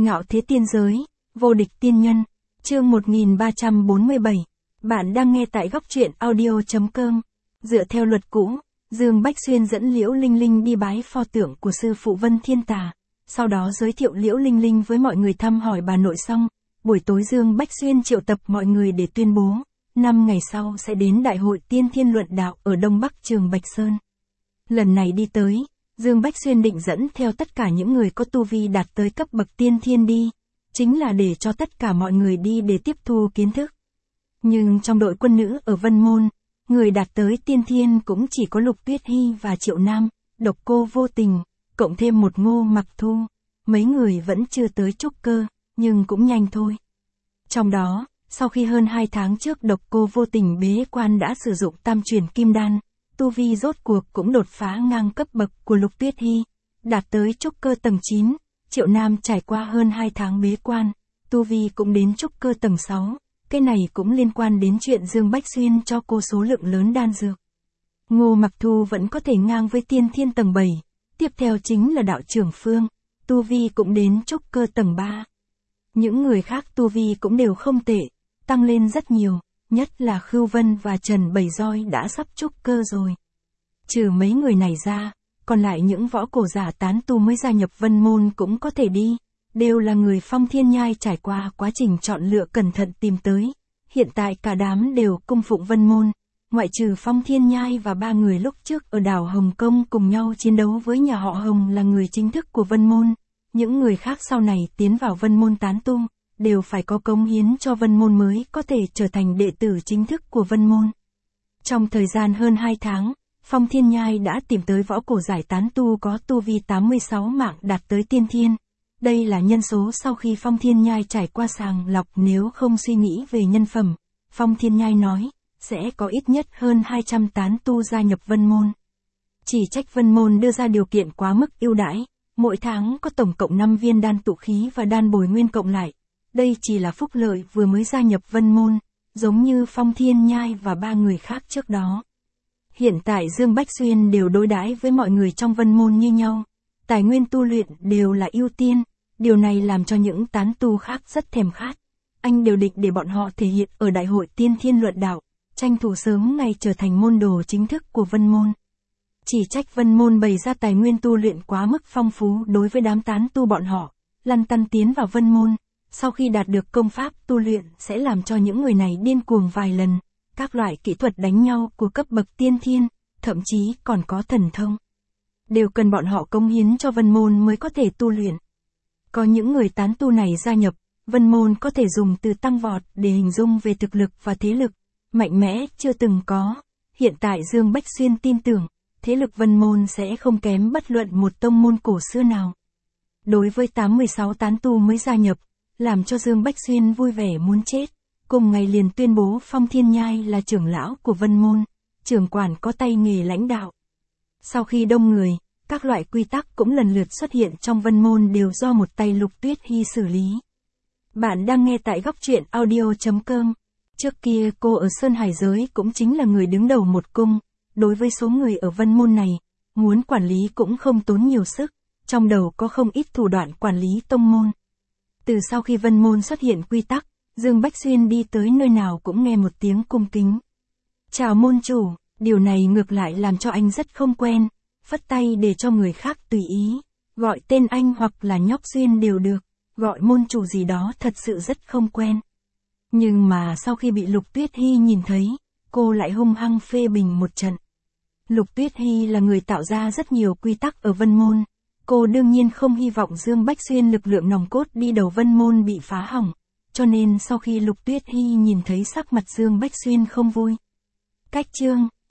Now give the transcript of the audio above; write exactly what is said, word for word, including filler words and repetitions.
Ngạo thế tiên giới, vô địch tiên nhân, chương một nghìn ba trăm bốn mươi bảy. Bạn đang nghe tại góc truyện audio.com. Dựa theo luật cũ, Dương Bách Xuyên dẫn Liễu Linh Linh đi bái pho tượng của sư phụ Vân Thiên Tà, sau đó giới thiệu Liễu Linh Linh với mọi người thăm hỏi bà nội xong, buổi tối Dương Bách Xuyên triệu tập mọi người để tuyên bố, năm ngày sau sẽ đến Đại hội Tiên Thiên Luận Đạo ở Đông Bắc Trường Bạch Sơn. Lần này đi tới, Dương Bách Xuyên định dẫn theo tất cả những người có tu vi đạt tới cấp bậc tiên thiên đi, chính là để cho tất cả mọi người đi để tiếp thu kiến thức. Nhưng trong đội quân nữ ở Vân Môn, người đạt tới tiên thiên cũng chỉ có Lục Tuyết Hy và Triệu Nam, Độc Cô Vô Tình, cộng thêm một Ngô Mặc Thu. Mấy người vẫn chưa tới trúc cơ, nhưng cũng nhanh thôi. Trong đó, sau khi hơn hai tháng trước Độc Cô Vô Tình bế quan đã sử dụng tam chuyển kim đan, tu vi rốt cuộc cũng đột phá ngang cấp bậc của Lục Tuyết Hy, đạt tới trúc cơ tầng chín, Triệu Nam trải qua hơn hai tháng bế quan, tu vi cũng đến trúc cơ tầng sáu, cái này cũng liên quan đến chuyện Dương Bách Xuyên cho cô số lượng lớn đan dược. Ngô Mặc Thu vẫn có thể ngang với tiên thiên tầng bảy, tiếp theo chính là đạo trưởng Phương, tu vi cũng đến trúc cơ tầng ba. Những người khác tu vi cũng đều không tệ, tăng lên rất nhiều. Nhất là Khưu Vân và Trần Bảy Roi đã sắp trúc cơ rồi. Trừ mấy người này ra, còn lại những võ cổ giả tán tu mới gia nhập Vân Môn cũng có thể đi, đều là người Phong Thiên Nhai trải qua quá trình chọn lựa cẩn thận tìm tới. Hiện tại cả đám đều cung phụng Vân Môn, ngoại trừ Phong Thiên Nhai và ba người lúc trước ở đảo Hồng Kông cùng nhau chiến đấu với nhà họ Hồng là người chính thức của Vân Môn. Những người khác sau này tiến vào Vân Môn tán tu, đều phải có cống hiến cho Vân Môn mới có thể trở thành đệ tử chính thức của Vân Môn. Trong thời gian hơn hai tháng, Phong Thiên Nhai đã tìm tới võ cổ giải tán tu có tu vi tám mươi sáu mạng đạt tới tiên thiên. Đây là nhân số sau khi Phong Thiên Nhai trải qua sàng lọc, nếu không suy nghĩ về nhân phẩm. Phong Thiên Nhai nói, sẽ có ít nhất hơn hai trăm tán tu gia nhập Vân Môn. Chỉ trách Vân Môn đưa ra điều kiện quá mức ưu đãi, mỗi tháng có tổng cộng năm viên đan tụ khí và đan bồi nguyên cộng lại. Đây chỉ là phúc lợi vừa mới gia nhập Vân Môn, giống như Phong Thiên Nhai và ba người khác trước đó. Hiện tại Dương Bách Xuyên đều đối đãi với mọi người trong Vân Môn như nhau, tài nguyên tu luyện đều là ưu tiên, điều này làm cho những tán tu khác rất thèm khát. Anh đều định để bọn họ thể hiện ở Đại hội Tiên Thiên Luận Đạo, tranh thủ sớm ngày trở thành môn đồ chính thức của Vân Môn. Chỉ trách Vân Môn bày ra tài nguyên tu luyện quá mức phong phú đối với đám tán tu bọn họ, lăn tăn tiến vào Vân Môn. Sau khi đạt được công pháp tu luyện sẽ làm cho những người này điên cuồng vài lần, các loại kỹ thuật đánh nhau của cấp bậc tiên thiên, thậm chí còn có thần thông. Đều cần bọn họ cống hiến cho Vân Môn mới có thể tu luyện. Có những người tán tu này gia nhập, Vân Môn có thể dùng từ tăng vọt để hình dung về thực lực và thế lực, mạnh mẽ chưa từng có. Hiện tại Dương Bách Xuyên tin tưởng, thế lực Vân Môn sẽ không kém bất luận một tông môn cổ xưa nào. Đối với tám mươi sáu tán tu mới gia nhập, làm cho Dương Bách Xuyên vui vẻ muốn chết, cùng ngày liền tuyên bố Phong Thiên Nhai là trưởng lão của Vân Môn, trưởng quản có tay nghề lãnh đạo. Sau khi đông người, các loại quy tắc cũng lần lượt xuất hiện trong Vân Môn đều do một tay Lục Tuyết Hy xử lý. Bạn đang nghe tại góc truyện audio.com. Trước kia cô ở Sơn Hải Giới cũng chính là người đứng đầu một cung, đối với số người ở Vân Môn này, muốn quản lý cũng không tốn nhiều sức, trong đầu có không ít thủ đoạn quản lý tông môn. Từ sau khi Vân Môn xuất hiện quy tắc, Dương Bách Xuyên đi tới nơi nào cũng nghe một tiếng cung kính. Chào môn chủ, điều này ngược lại làm cho anh rất không quen, phất tay để cho người khác tùy ý, gọi tên anh hoặc là nhóc Xuyên đều được, gọi môn chủ gì đó thật sự rất không quen. Nhưng mà sau khi bị Lục Tuyết Hy nhìn thấy, cô lại hung hăng phê bình một trận. Lục Tuyết Hy là người tạo ra rất nhiều quy tắc ở Vân Môn. Cô đương nhiên không hy vọng Dương Bách Xuyên lực lượng nòng cốt đi đầu Vân Môn bị phá hỏng, cho nên sau khi Lục Tuyết Hy nhìn thấy sắc mặt Dương Bách Xuyên không vui. Cách chương,